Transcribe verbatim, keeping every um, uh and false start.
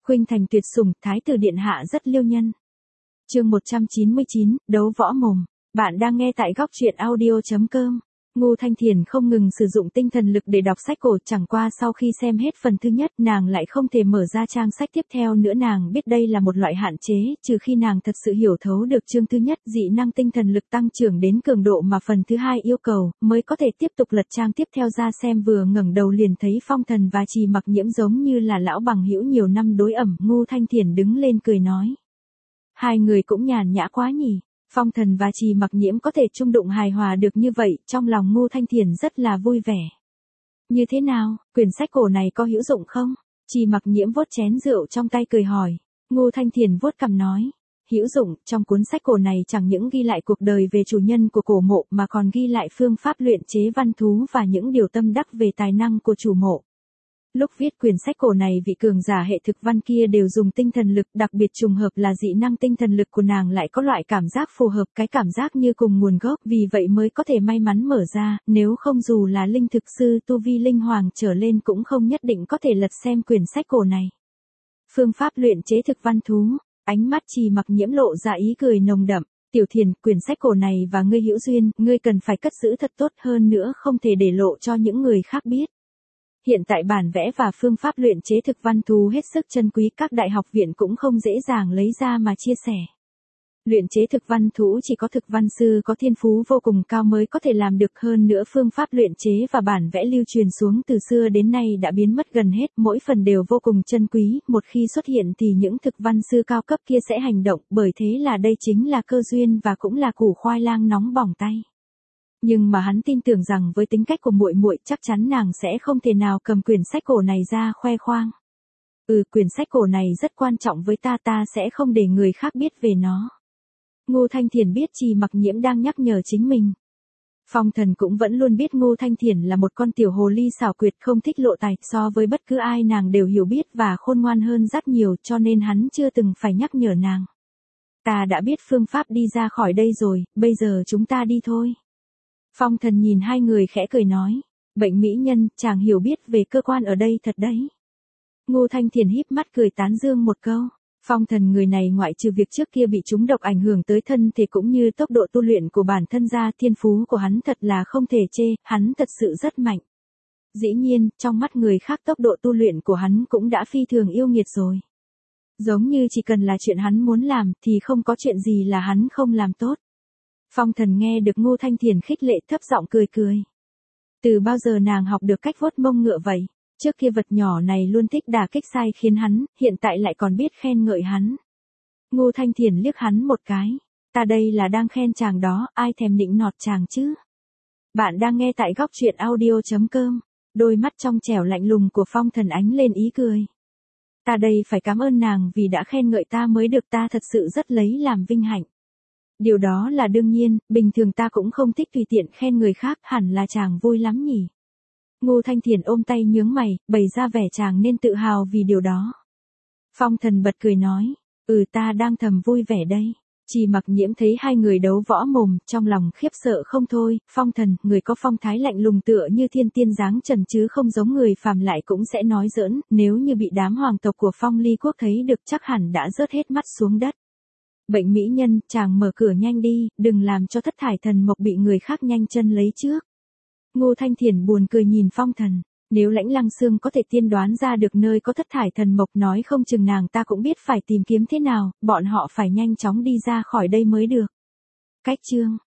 Khuynh thành tuyệt sủng, thái tử điện hạ rất liêu nhân. Chương một trăm chín mươi chín, đấu võ mồm. Bạn đang nghe tại góc truyện audio chấm com. Ngô Thanh Thiền không ngừng sử dụng tinh thần lực để đọc sách cổ, chẳng qua sau khi xem hết phần thứ nhất, nàng lại không thể mở ra trang sách tiếp theo nữa. Nàng biết đây là một loại hạn chế, trừ khi nàng thật sự hiểu thấu được chương thứ nhất, dị năng tinh thần lực tăng trưởng đến cường độ mà phần thứ hai yêu cầu, mới có thể tiếp tục lật trang tiếp theo ra xem. Vừa ngẩng đầu liền thấy Phong Thần và Trì Mặc Nhiễm giống như là lão bằng hữu nhiều năm đối ẩm. Ngô Thanh Thiền đứng lên cười nói: hai người cũng nhàn nhã quá nhỉ. Phong Thần và Trì Mặc Nhiễm có thể chung đụng hài hòa được như vậy, trong lòng Ngô Thanh Thiền rất là vui vẻ. Như thế nào, quyển sách cổ này có hữu dụng không? Trì Mặc Nhiễm vuốt chén rượu trong tay cười hỏi. Ngô Thanh Thiền vuốt cằm nói: hữu dụng, trong cuốn sách cổ này chẳng những ghi lại cuộc đời về chủ nhân của cổ mộ mà còn ghi lại phương pháp luyện chế văn thú và những điều tâm đắc về tài năng của chủ mộ. Lúc viết quyển sách cổ này, vị cường giả hệ thực văn kia đều dùng tinh thần lực, đặc biệt trùng hợp là dị năng tinh thần lực của nàng lại có loại cảm giác phù hợp, cái cảm giác như cùng nguồn gốc, vì vậy mới có thể may mắn mở ra, nếu không dù là linh thực sư tu vi linh hoàng trở lên cũng không nhất định có thể lật xem quyển sách cổ này. Phương pháp luyện chế thực văn thú, ánh mắt Trì Mặc Nhiễm lộ ra ý cười nồng đậm. Tiểu Thiền, quyển sách cổ này và ngươi hữu duyên, ngươi cần phải cất giữ thật tốt, hơn nữa không thể để lộ cho những người khác biết. Hiện tại bản vẽ và phương pháp luyện chế thực văn thú hết sức chân quý, các đại học viện cũng không dễ dàng lấy ra mà chia sẻ. Luyện chế thực văn thú chỉ có thực văn sư có thiên phú vô cùng cao mới có thể làm được, hơn nữa phương pháp luyện chế và bản vẽ lưu truyền xuống từ xưa đến nay đã biến mất gần hết, mỗi phần đều vô cùng chân quý, một khi xuất hiện thì những thực văn sư cao cấp kia sẽ hành động, bởi thế là đây chính là cơ duyên và cũng là củ khoai lang nóng bỏng tay. Nhưng mà hắn tin tưởng rằng với tính cách của muội muội chắc chắn nàng sẽ không thể nào cầm quyển sách cổ này ra khoe khoang. Ừ, quyển sách cổ này rất quan trọng với ta, ta sẽ không để người khác biết về nó. Ngô Thanh Thiền biết Trì Mặc Nhiễm đang nhắc nhở chính mình. Phong Thần cũng vẫn luôn biết Ngô Thanh Thiền là một con tiểu hồ ly xảo quyệt không thích lộ tài, so với bất cứ ai nàng đều hiểu biết và khôn ngoan hơn rất nhiều, cho nên hắn chưa từng phải nhắc nhở nàng. Ta đã biết phương pháp đi ra khỏi đây rồi, bây giờ chúng ta đi thôi. Phong Thần nhìn hai người khẽ cười nói: bệnh mỹ nhân, chàng hiểu biết về cơ quan ở đây thật đấy. Ngô Thanh Thiền híp mắt cười tán dương một câu. Phong Thần người này ngoại trừ việc trước kia bị trúng độc ảnh hưởng tới thân thể cũng như tốc độ tu luyện của bản thân ra, thiên phú của hắn thật là không thể chê, hắn thật sự rất mạnh. Dĩ nhiên, trong mắt người khác tốc độ tu luyện của hắn cũng đã phi thường yêu nghiệt rồi. Giống như chỉ cần là chuyện hắn muốn làm thì không có chuyện gì là hắn không làm tốt. Phong Thần nghe được Ngô Thanh Thiền khích lệ thấp giọng cười cười. Từ bao giờ nàng học được cách vuốt mông ngựa vậy? Trước kia vật nhỏ này luôn thích đả kích sai khiến hắn, hiện tại lại còn biết khen ngợi hắn. Ngô Thanh Thiền liếc hắn một cái. Ta đây là đang khen chàng đó, ai thèm nịnh nọt chàng chứ? Bạn đang nghe tại góc truyện audio chấm com. Đôi mắt trong trẻo lạnh lùng của Phong Thần ánh lên ý cười. Ta đây phải cảm ơn nàng vì đã khen ngợi ta mới được, ta thật sự rất lấy làm vinh hạnh. Điều đó là đương nhiên, bình thường ta cũng không thích tùy tiện khen người khác, hẳn là chàng vui lắm nhỉ. Ngô Thanh Thiền ôm tay nhướng mày, bày ra vẻ chàng nên tự hào vì điều đó. Phong Thần bật cười nói: ừ, ta đang thầm vui vẻ đây. Trì Mặc Nhiễm thấy hai người đấu võ mồm, trong lòng khiếp sợ không thôi. Phong Thần, người có phong thái lạnh lùng tựa như thiên tiên dáng trần chứ không giống người phàm, lại cũng sẽ nói giỡn, nếu như bị đám hoàng tộc của Phong Ly quốc thấy được chắc hẳn đã rớt hết mắt xuống đất. Bệnh mỹ nhân, chàng mở cửa nhanh đi, đừng làm cho Thất Thải Thần Mộc bị người khác nhanh chân lấy trước. Ngô Thanh Thiền buồn cười nhìn Phong Thần. Nếu Lãnh Lăng Xương có thể tiên đoán ra được nơi có Thất Thải Thần Mộc, nói không chừng nàng ta cũng biết phải tìm kiếm thế nào, bọn họ phải nhanh chóng đi ra khỏi đây mới được. Cách chương